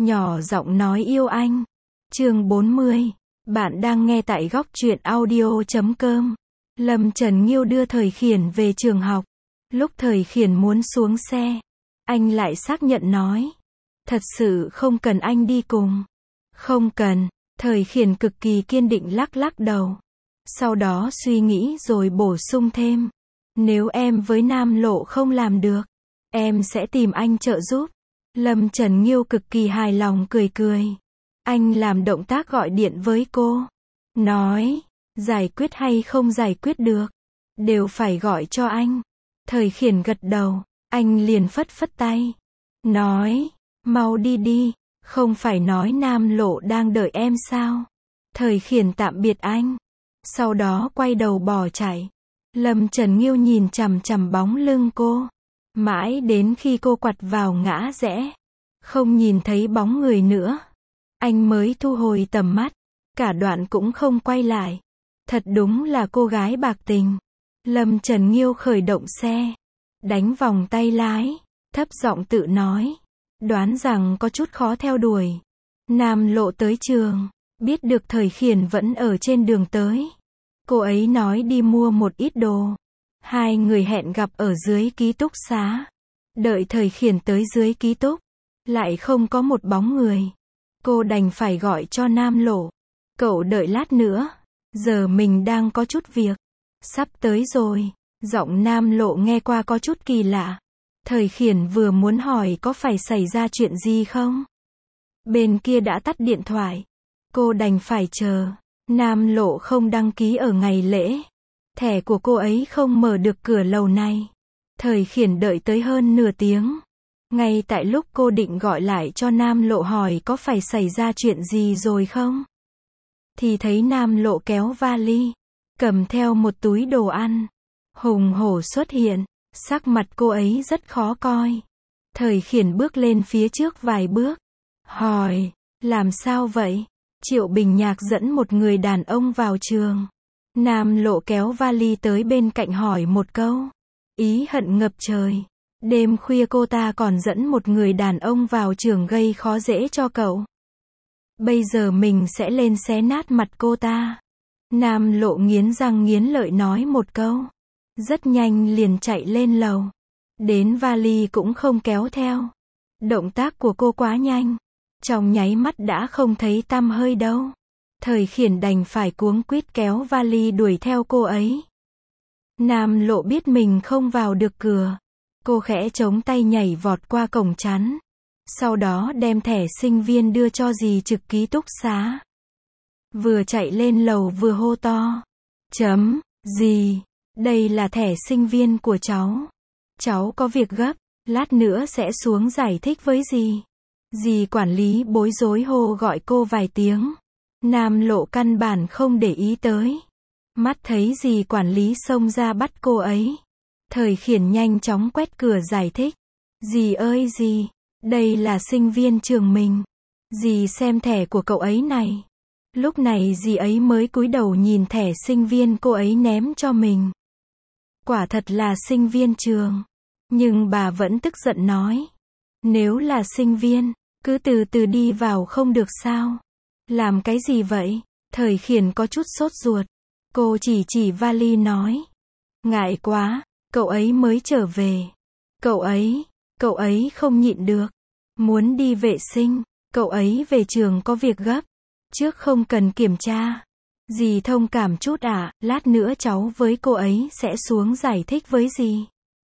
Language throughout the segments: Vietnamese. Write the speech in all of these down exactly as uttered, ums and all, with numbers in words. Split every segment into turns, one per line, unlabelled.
nhỏ giọng nói yêu anh. Chương bốn mươi. Bạn đang nghe tại góc truyện audio chấm com. Lâm Trần Nghiêu đưa Thời Khiển về trường học. Lúc Thời Khiển muốn xuống xe, anh lại xác nhận nói. Thật sự không cần anh đi cùng. Không cần. Thời Khiển cực kỳ kiên định lắc lắc đầu. Sau đó suy nghĩ rồi bổ sung thêm. Nếu em với Nam Lộ không làm được, em sẽ tìm anh trợ giúp. Lâm Trần Nghiêu cực kỳ hài lòng cười cười. Anh làm động tác gọi điện với cô. Nói, giải quyết hay không giải quyết được, đều phải gọi cho anh. Thời Khiển gật đầu, anh liền phất phất tay. Nói, mau đi đi, không phải nói Nam Lộ đang đợi em sao? Thời Khiển tạm biệt anh. Sau đó quay đầu bỏ chạy. Lâm Trần Nghiêu nhìn chằm chằm bóng lưng cô. Mãi đến khi cô quặt vào ngã rẽ, không nhìn thấy bóng người nữa, anh mới thu hồi tầm mắt. Cả đoạn cũng không quay lại. Thật đúng là cô gái bạc tình. Lâm Trần Nghiêu khởi động xe, đánh vòng tay lái, thấp giọng tự nói. Đoán rằng có chút khó theo đuổi. Nam Lộ tới trường, biết được Thời Khiển vẫn ở trên đường tới. Cô ấy nói đi mua một ít đồ. Hai người hẹn gặp ở dưới ký túc xá. Đợi Thời Khiển tới dưới ký túc, lại không có một bóng người. Cô đành phải gọi cho Nam Lộ. Cậu đợi lát nữa, giờ mình đang có chút việc. Sắp tới rồi. Giọng Nam Lộ nghe qua có chút kỳ lạ. Thời Khiển vừa muốn hỏi có phải xảy ra chuyện gì không. Bên kia đã tắt điện thoại. Cô đành phải chờ. Nam Lộ không đăng ký ở ngày lễ. Thẻ của cô ấy không mở được cửa lầu này. Thời Khiển đợi tới hơn nửa tiếng. Ngay tại lúc cô định gọi lại cho Nam Lộ hỏi có phải xảy ra chuyện gì rồi không, thì thấy Nam Lộ kéo vali, cầm theo một túi đồ ăn, hùng hổ xuất hiện. Sắc mặt cô ấy rất khó coi. Thời Khiển bước lên phía trước vài bước, hỏi, làm sao vậy? Triệu Bình Nhạc dẫn một người đàn ông vào trường. Nam Lộ kéo vali tới bên cạnh hỏi một câu. Ý hận ngập trời. Đêm khuya cô ta còn dẫn một người đàn ông vào trường gây khó dễ cho cậu. Bây giờ mình sẽ lên xé nát mặt cô ta. Nam Lộ nghiến răng nghiến lợi nói một câu. Rất nhanh liền chạy lên lầu. Đến vali cũng không kéo theo. Động tác của cô quá nhanh. Trong nháy mắt đã không thấy tăm hơi đâu. Thời Khiển đành phải cuống quýt kéo vali đuổi theo cô ấy. Nam Lộ biết mình không vào được cửa. Cô khẽ chống tay nhảy vọt qua cổng chắn. Sau đó đem thẻ sinh viên đưa cho dì trực ký túc xá. Vừa chạy lên lầu vừa hô to. Chấm, dì, đây là thẻ sinh viên của cháu. Cháu có việc gấp, lát nữa sẽ xuống giải thích với dì. Dì quản lý bối rối hô gọi cô vài tiếng. Nam Lộ căn bản không để ý tới. Mắt thấy dì quản lý xông ra bắt cô ấy. Thời Khiển nhanh chóng quét cửa giải thích. Dì ơi dì, đây là sinh viên trường mình. Dì xem thẻ của cậu ấy này. Lúc này dì ấy mới cúi đầu nhìn thẻ sinh viên cô ấy ném cho mình. Quả thật là sinh viên trường. Nhưng bà vẫn tức giận nói. Nếu là sinh viên, cứ từ từ đi vào không được sao? Làm cái gì vậy? Thời Khiển có chút sốt ruột. Cô chỉ chỉ vali nói. Ngại quá, cậu ấy mới trở về. Cậu ấy, cậu ấy không nhịn được. Muốn đi vệ sinh, cậu ấy về trường có việc gấp. Trước không cần kiểm tra. Dì thông cảm chút à, lát nữa cháu với cô ấy sẽ xuống giải thích với dì.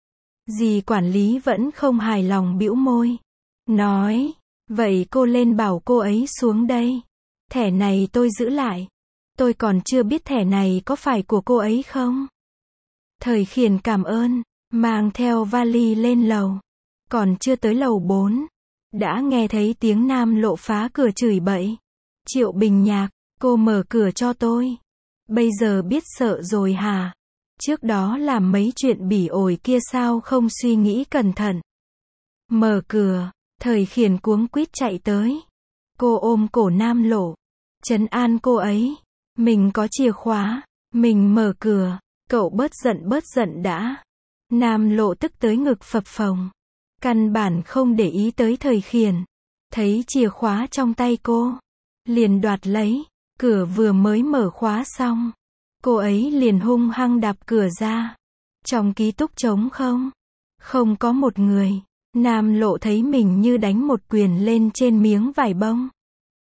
Dì quản lý vẫn không hài lòng bĩu môi. Nói, vậy cô lên bảo cô ấy xuống đây. Thẻ này tôi giữ lại. Tôi còn chưa biết thẻ này có phải của cô ấy không. Thời Khiển cảm ơn, mang theo vali lên lầu. Còn chưa tới lầu bốn, đã nghe thấy tiếng Nam Lộ phá cửa chửi bậy. Triệu Bình Nhạc, cô mở cửa cho tôi. Bây giờ biết sợ rồi hả? Trước đó làm mấy chuyện bỉ ổi kia sao không suy nghĩ cẩn thận. Mở cửa, Thời Khiển cuống quýt chạy tới. Cô ôm cổ Nam Lộ, trấn an cô ấy. Mình có chìa khóa, mình mở cửa, cậu bớt giận bớt giận đã. Nam Lộ tức tới ngực phập phồng. Căn bản không để ý tới Thời Khiển. thấy chìa khóa trong tay cô, liền đoạt lấy. Cửa vừa mới mở khóa xong, cô ấy liền hung hăng đạp cửa ra. Trong ký túc trống không, không có một người. Nam Lộ thấy mình như đánh một quyền lên trên miếng vải bông.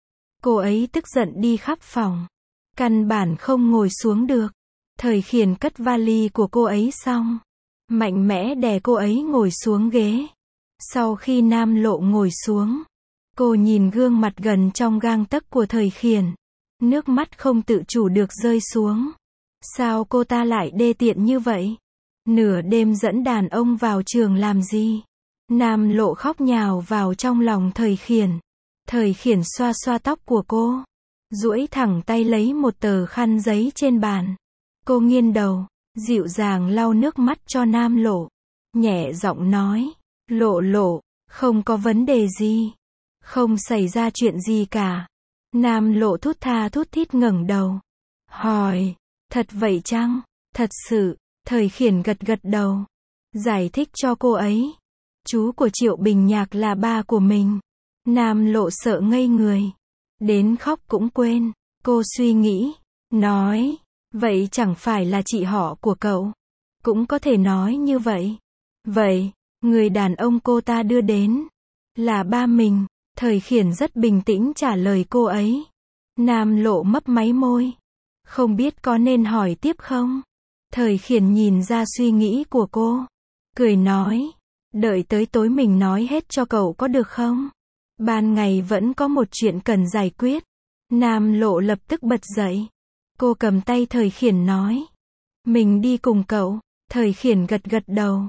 Cô ấy tức giận đi khắp phòng, căn bản không ngồi xuống được. Thời Khiển cất vali của cô ấy xong, mạnh mẽ đè cô ấy ngồi xuống ghế. Sau khi Nam Lộ ngồi xuống, cô nhìn gương mặt gần trong gang tấc của Thời Khiển, nước mắt không tự chủ được rơi xuống. Sao cô ta lại đê tiện như vậy? Nửa đêm dẫn đàn ông vào trường làm gì? Nam Lộ khóc nhào vào trong lòng Thời Khiển. Thời Khiển xoa xoa tóc của cô, duỗi thẳng tay lấy một tờ khăn giấy trên bàn. Cô nghiêng đầu, dịu dàng lau nước mắt cho Nam Lộ, nhẹ giọng nói, Lộ Lộ, không có vấn đề gì, không xảy ra chuyện gì cả. Nam Lộ thút tha thút thít ngẩng đầu, hỏi, thật vậy chăng? Thật sự. Thời Khiển gật gật đầu, giải thích cho cô ấy. Chú của Triệu Bình Nhạc là ba của mình. Nam Lộ sợ ngây người, đến khóc cũng quên. Cô suy nghĩ, nói, vậy chẳng phải là chị họ của cậu? Cũng có thể nói như vậy. Vậy, người đàn ông cô ta đưa đến là ba mình. Thời Khiển rất bình tĩnh trả lời cô ấy. Nam Lộ mấp máy môi, không biết có nên hỏi tiếp không? Thời Khiển nhìn ra suy nghĩ của cô, cười nói, đợi tới tối mình nói hết cho cậu có được không? Ban ngày vẫn có một chuyện cần giải quyết. Nam Lộ lập tức bật dậy. Cô cầm tay Thời Khiển nói, mình đi cùng cậu. Thời Khiển gật gật đầu,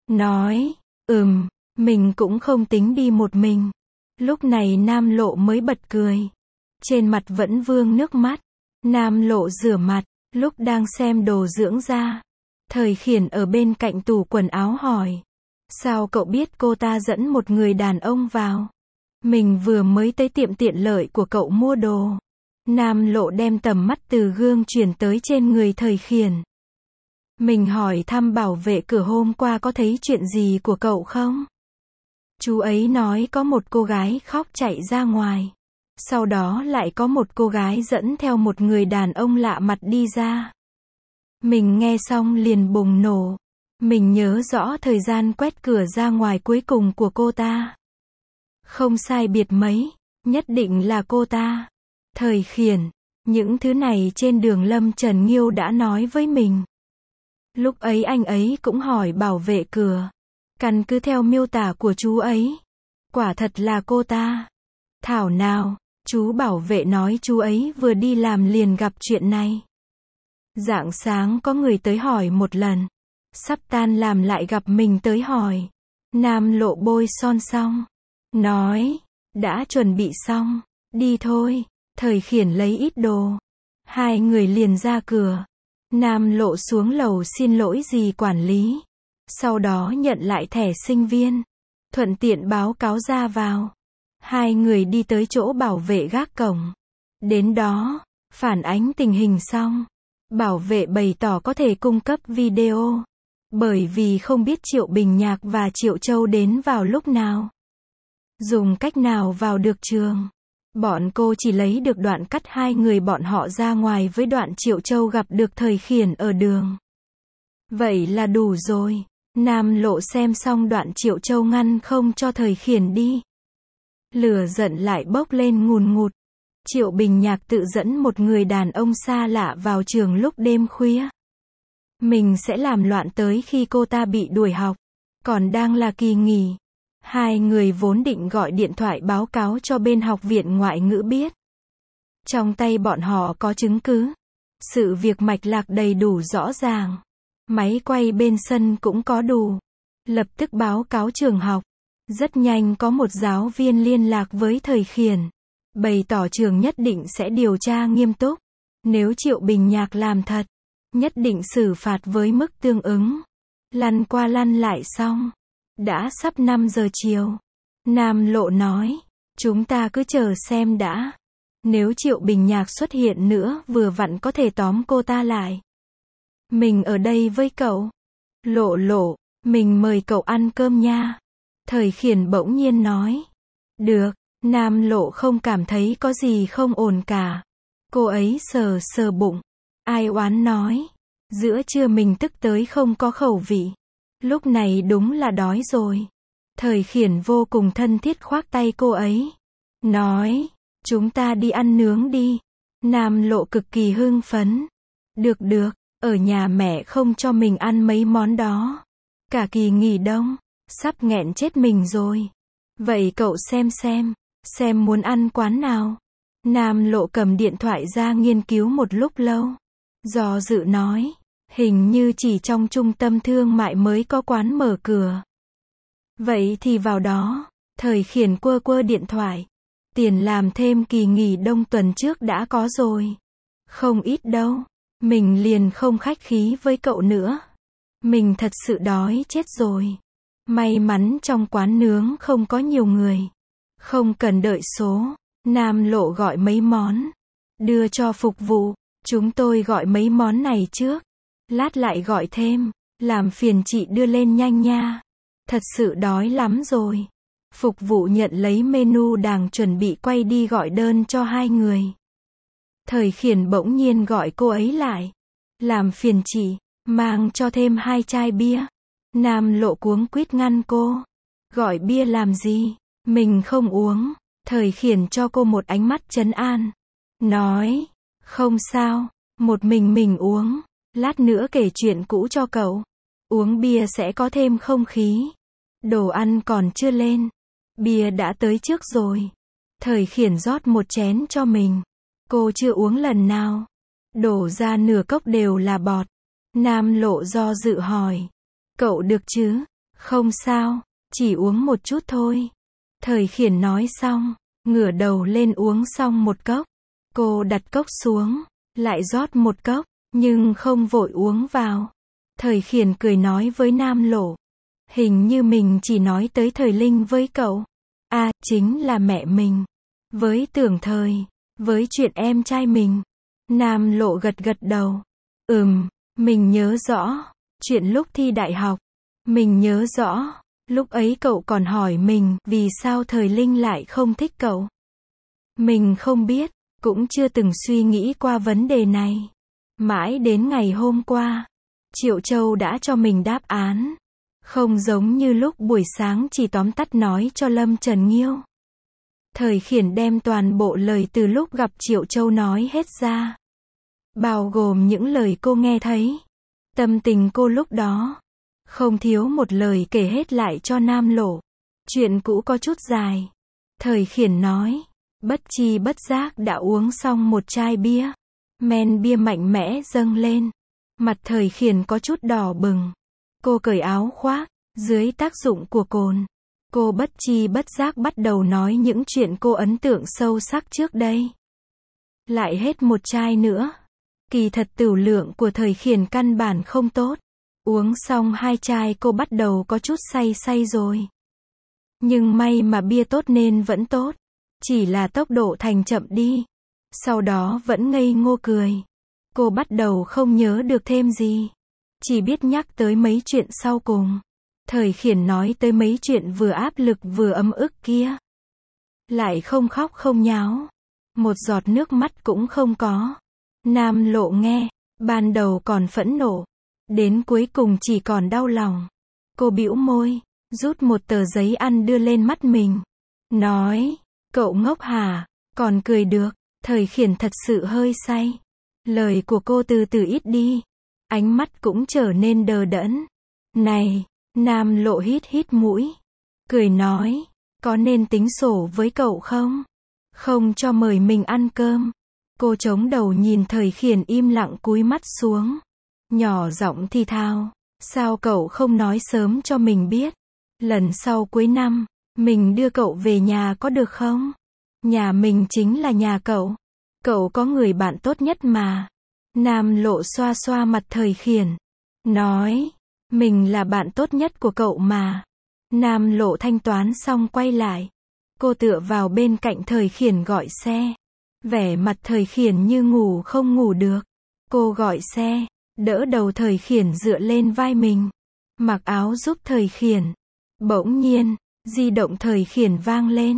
nói, ừm, mình cũng không tính đi một mình. Lúc này Nam Lộ mới bật cười, trên mặt vẫn vương nước mắt. Nam Lộ rửa mặt, lúc đang xem đồ dưỡng da, Thời Khiển ở bên cạnh tủ quần áo hỏi, sao cậu biết cô ta dẫn một người đàn ông vào? Mình vừa mới tới tiệm tiện lợi của cậu mua đồ. Nam Lộ đem tầm mắt từ gương chuyển tới trên người Thời Khiển. Mình hỏi thăm bảo vệ cửa hôm qua có thấy chuyện gì của cậu không? Chú ấy nói có một cô gái khóc chạy ra ngoài. Sau đó lại có một cô gái dẫn theo một người đàn ông lạ mặt đi ra. Mình nghe xong liền bùng nổ. Mình nhớ rõ thời gian quét cửa ra ngoài cuối cùng của cô ta. Không sai biệt mấy, nhất định là cô ta. Thời Khiển, những thứ này trên đường Lâm Trần Nghiêu đã nói với mình. Lúc ấy anh ấy cũng hỏi bảo vệ cửa. Căn cứ theo miêu tả của chú ấy, quả thật là cô ta. Thảo nào, chú bảo vệ nói chú ấy vừa đi làm liền gặp chuyện này. Rạng sáng có người tới hỏi một lần, sắp tan làm lại gặp mình tới hỏi. Nam Lộ bôi son xong, nói, đã chuẩn bị xong, đi thôi. Thời Khiển lấy ít đồ, hai người liền ra cửa. Nam Lộ xuống lầu xin lỗi dì quản lý, sau đó nhận lại thẻ sinh viên, thuận tiện báo cáo ra vào. Hai người đi tới chỗ bảo vệ gác cổng. Đến đó, phản ánh tình hình xong, bảo vệ bày tỏ có thể cung cấp video, bởi vì không biết Triệu Bình Nhạc và Triệu Châu đến vào lúc nào, dùng cách nào vào được trường. Bọn cô chỉ lấy được đoạn cắt hai người bọn họ ra ngoài với đoạn Triệu Châu gặp được Thời Khiển ở đường. Vậy là đủ rồi. Nam Lộ xem xong đoạn Triệu Châu ngăn không cho Thời Khiển đi, lửa giận lại bốc lên ngùn ngụt. Triệu Bình Nhạc tự dẫn một người đàn ông xa lạ vào trường lúc đêm khuya. Mình sẽ làm loạn tới khi cô ta bị đuổi học, còn đang là kỳ nghỉ. Hai người vốn định gọi điện thoại báo cáo cho bên học viện ngoại ngữ biết. Trong tay bọn họ có chứng cứ. Sự việc mạch lạc đầy đủ rõ ràng. Máy quay bên sân cũng có đủ. Lập tức báo cáo trường học. Rất nhanh có một giáo viên liên lạc với Thời Khiển, bày tỏ trường nhất định sẽ điều tra nghiêm túc. Nếu Triệu Bình Nhạc làm thật, nhất định xử phạt với mức tương ứng. Lăn qua lăn lại xong, đã sắp năm giờ chiều. Nam Lộ nói, chúng ta cứ chờ xem đã. Nếu Triệu Bình Nhạc xuất hiện nữa vừa vặn có thể tóm cô ta lại. Mình ở đây với cậu. Lộ Lộ, mình mời cậu ăn cơm nha. Thời Khiển bỗng nhiên nói. Được, Nam Lộ không cảm thấy có gì không ổn cả. Cô ấy sờ sờ bụng. Ai oán nói. Giữa trưa mình tức tới không có khẩu vị. Lúc này đúng là đói rồi. Thời Khiển vô cùng thân thiết khoác tay cô ấy. Nói, chúng ta đi ăn nướng đi. Nam Lộ cực kỳ hưng phấn. Được được, ở nhà mẹ không cho mình ăn mấy món đó. Cả kỳ nghỉ đông, sắp nghẹn chết mình rồi. Vậy cậu xem xem, xem muốn ăn quán nào. Nam Lộ cầm điện thoại ra nghiên cứu một lúc lâu. Do dự nói, hình như chỉ trong trung tâm thương mại mới có quán mở cửa. Vậy thì vào đó. Thời Khiển quơ quơ điện thoại. Tiền làm thêm kỳ nghỉ đông tuần trước đã có rồi. Không ít đâu. Mình liền không khách khí với cậu nữa. Mình thật sự đói chết rồi. May mắn trong quán nướng không có nhiều người. Không cần đợi số. Nam Lộ gọi mấy món. Đưa cho phục vụ. Chúng tôi gọi mấy món này trước. Lát lại gọi thêm. Làm phiền chị đưa lên nhanh nha. Thật sự đói lắm rồi. Phục vụ nhận lấy menu đang chuẩn bị quay đi gọi đơn cho hai người. Thời Khiển bỗng nhiên gọi cô ấy lại. Làm phiền chị, mang cho thêm hai chai bia. Nam Lộ cuống quýt ngăn cô. Gọi bia làm gì? Mình không uống. Thời Khiển cho cô một ánh mắt trấn an. Nói, không sao, một mình mình uống. Lát nữa kể chuyện cũ cho cậu. Uống bia sẽ có thêm không khí. Đồ ăn còn chưa lên. Bia đã tới trước rồi. Thời Khiển rót một chén cho mình. Cô chưa uống lần nào. Đổ ra nửa cốc đều là bọt. Nam Lộ do dự hỏi. Cậu được chứ? Không sao, chỉ uống một chút thôi. Thời Khiển nói xong, ngửa đầu lên uống xong một cốc. Cô đặt cốc xuống, lại rót một cốc, nhưng không vội uống vào. Thời Khiển cười nói với Nam Lộ. Hình như mình chỉ nói tới Thời Linh với cậu. À, chính là mẹ mình. Với Tưởng Thời. Với chuyện em trai mình. Nam Lộ gật gật đầu. Ừm, mình nhớ rõ. Chuyện lúc thi đại học. Mình nhớ rõ. Lúc ấy cậu còn hỏi mình vì sao Thời Linh lại không thích cậu. Mình không biết. Cũng chưa từng suy nghĩ qua vấn đề này. Mãi đến ngày hôm qua. Triệu Châu đã cho mình đáp án. Không giống như lúc buổi sáng chỉ tóm tắt nói cho Lâm Trần Nghiêu. Thời Khiển đem toàn bộ lời từ lúc gặp Triệu Châu nói hết ra. Bao gồm những lời cô nghe thấy. Tâm tình cô lúc đó. Không thiếu một lời kể hết lại cho Nam Lộ. Chuyện cũ có chút dài. Thời Khiển nói. Bất chi bất giác đã uống xong một chai bia. Men bia mạnh mẽ dâng lên. Mặt Thời Khiển có chút đỏ bừng. Cô cởi áo khoác. Dưới tác dụng của cồn. Cô bất chi bất giác bắt đầu nói những chuyện cô ấn tượng sâu sắc trước đây. Lại hết một chai nữa. Kỳ thật tửu lượng của Thời Khiển căn bản không tốt. Uống xong hai chai cô bắt đầu có chút say say rồi. Nhưng may mà bia tốt nên vẫn tốt. Chỉ là tốc độ thành chậm đi. Sau đó vẫn ngây ngô cười. Cô bắt đầu không nhớ được thêm gì. Chỉ biết nhắc tới mấy chuyện sau cùng. Thời Khiển nói tới mấy chuyện vừa áp lực vừa ấm ức kia. Lại không khóc không nháo. Một giọt nước mắt cũng không có. Nam Lộ nghe. Ban đầu còn phẫn nộ. Đến cuối cùng chỉ còn đau lòng. Cô bĩu môi. Rút một tờ giấy ăn đưa lên mắt mình. Nói. Cậu ngốc hả? Còn cười được. Thời Khiển thật sự hơi say. Lời của cô từ từ ít đi. Ánh mắt cũng trở nên đờ đẫn. Này. Nam Lộ hít hít mũi. Cười nói. Có nên tính sổ với cậu không? Không cho mời mình ăn cơm. Cô chống đầu nhìn Thời Khiển im lặng cúi mắt xuống. Nhỏ giọng thì thào. Sao cậu không nói sớm cho mình biết? Lần sau cuối năm, mình đưa cậu về nhà có được không? Nhà mình chính là nhà cậu. Cậu có người bạn tốt nhất mà. Nam Lộ xoa xoa mặt Thời Khiển. Nói. Mình là bạn tốt nhất của cậu mà. Nam Lộ thanh toán xong quay lại. Cô tựa vào bên cạnh Thời Khiển gọi xe. Vẻ mặt Thời Khiển như ngủ không ngủ được. Cô gọi xe. Đỡ đầu Thời Khiển dựa lên vai mình. Mặc áo giúp Thời Khiển. Bỗng nhiên, di động Thời Khiển vang lên.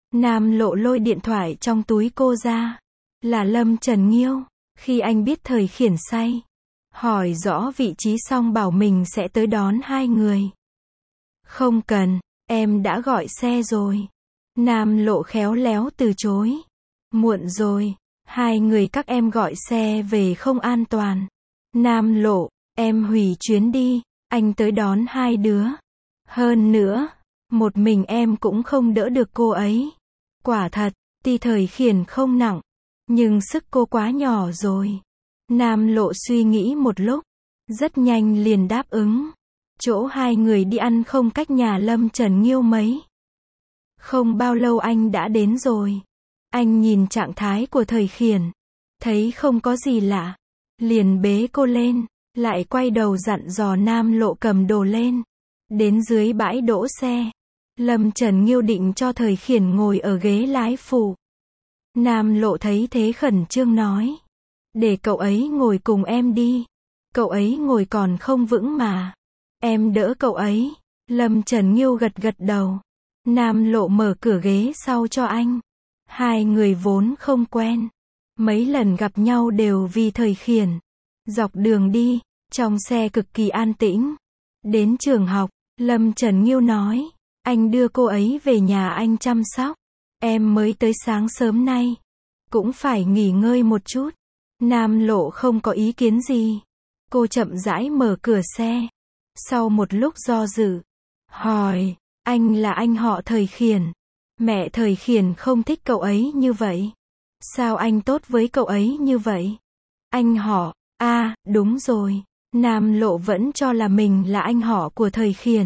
Nam Lộ lôi điện thoại trong túi cô ra. Là Lâm Trần Nghiêu. Khi anh biết Thời Khiển say, hỏi rõ vị trí xong bảo mình sẽ tới đón hai người. Không cần, em đã gọi xe rồi. Nam Lộ khéo léo từ chối. Muộn rồi, hai người các em gọi xe về không an toàn. Nam Lộ, em hủy chuyến đi, anh tới đón hai đứa. Hơn nữa, một mình em cũng không đỡ được cô ấy. Quả thật, tuy Thời Khiển không nặng, nhưng sức cô quá nhỏ rồi. Nam Lộ suy nghĩ một lúc, rất nhanh liền đáp ứng. Chỗ hai người đi ăn không cách nhà Lâm Trần Nghiêu mấy. Không bao lâu anh đã đến rồi. Anh nhìn trạng thái của Thời Khiển, thấy không có gì lạ, liền bế cô lên, lại quay đầu dặn dò Nam Lộ cầm đồ lên. Đến dưới bãi đỗ xe, Lâm Trần Nghiêu định cho Thời Khiển ngồi ở ghế lái phụ. Nam Lộ thấy thế khẩn trương nói, để cậu ấy ngồi cùng em đi. Cậu ấy ngồi còn không vững mà. Em đỡ cậu ấy. Lâm Trần Nghiêu gật gật đầu. Nam Lộ mở cửa ghế sau cho anh. Hai người vốn không quen. Mấy lần gặp nhau đều vì Thời Khiển. Dọc đường đi, trong xe cực kỳ an tĩnh. Đến trường học, Lâm Trần Nghiêu nói, anh đưa cô ấy về nhà anh chăm sóc. Em mới tới sáng sớm nay, cũng phải nghỉ ngơi một chút. Nam Lộ không có ý kiến gì. Cô chậm rãi mở cửa xe. Sau một lúc do dự, hỏi, anh là anh họ Thời Khiển. Mẹ Thời Khiển không thích cậu ấy như vậy. Sao anh tốt với cậu ấy như vậy? Anh họ, à, đúng rồi. Nam Lộ vẫn cho là mình là anh họ của Thời Khiển.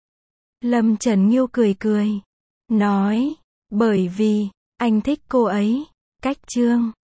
Lâm Trần Nghiêu cười cười, nói, bởi vì, anh thích cô ấy. Cách chương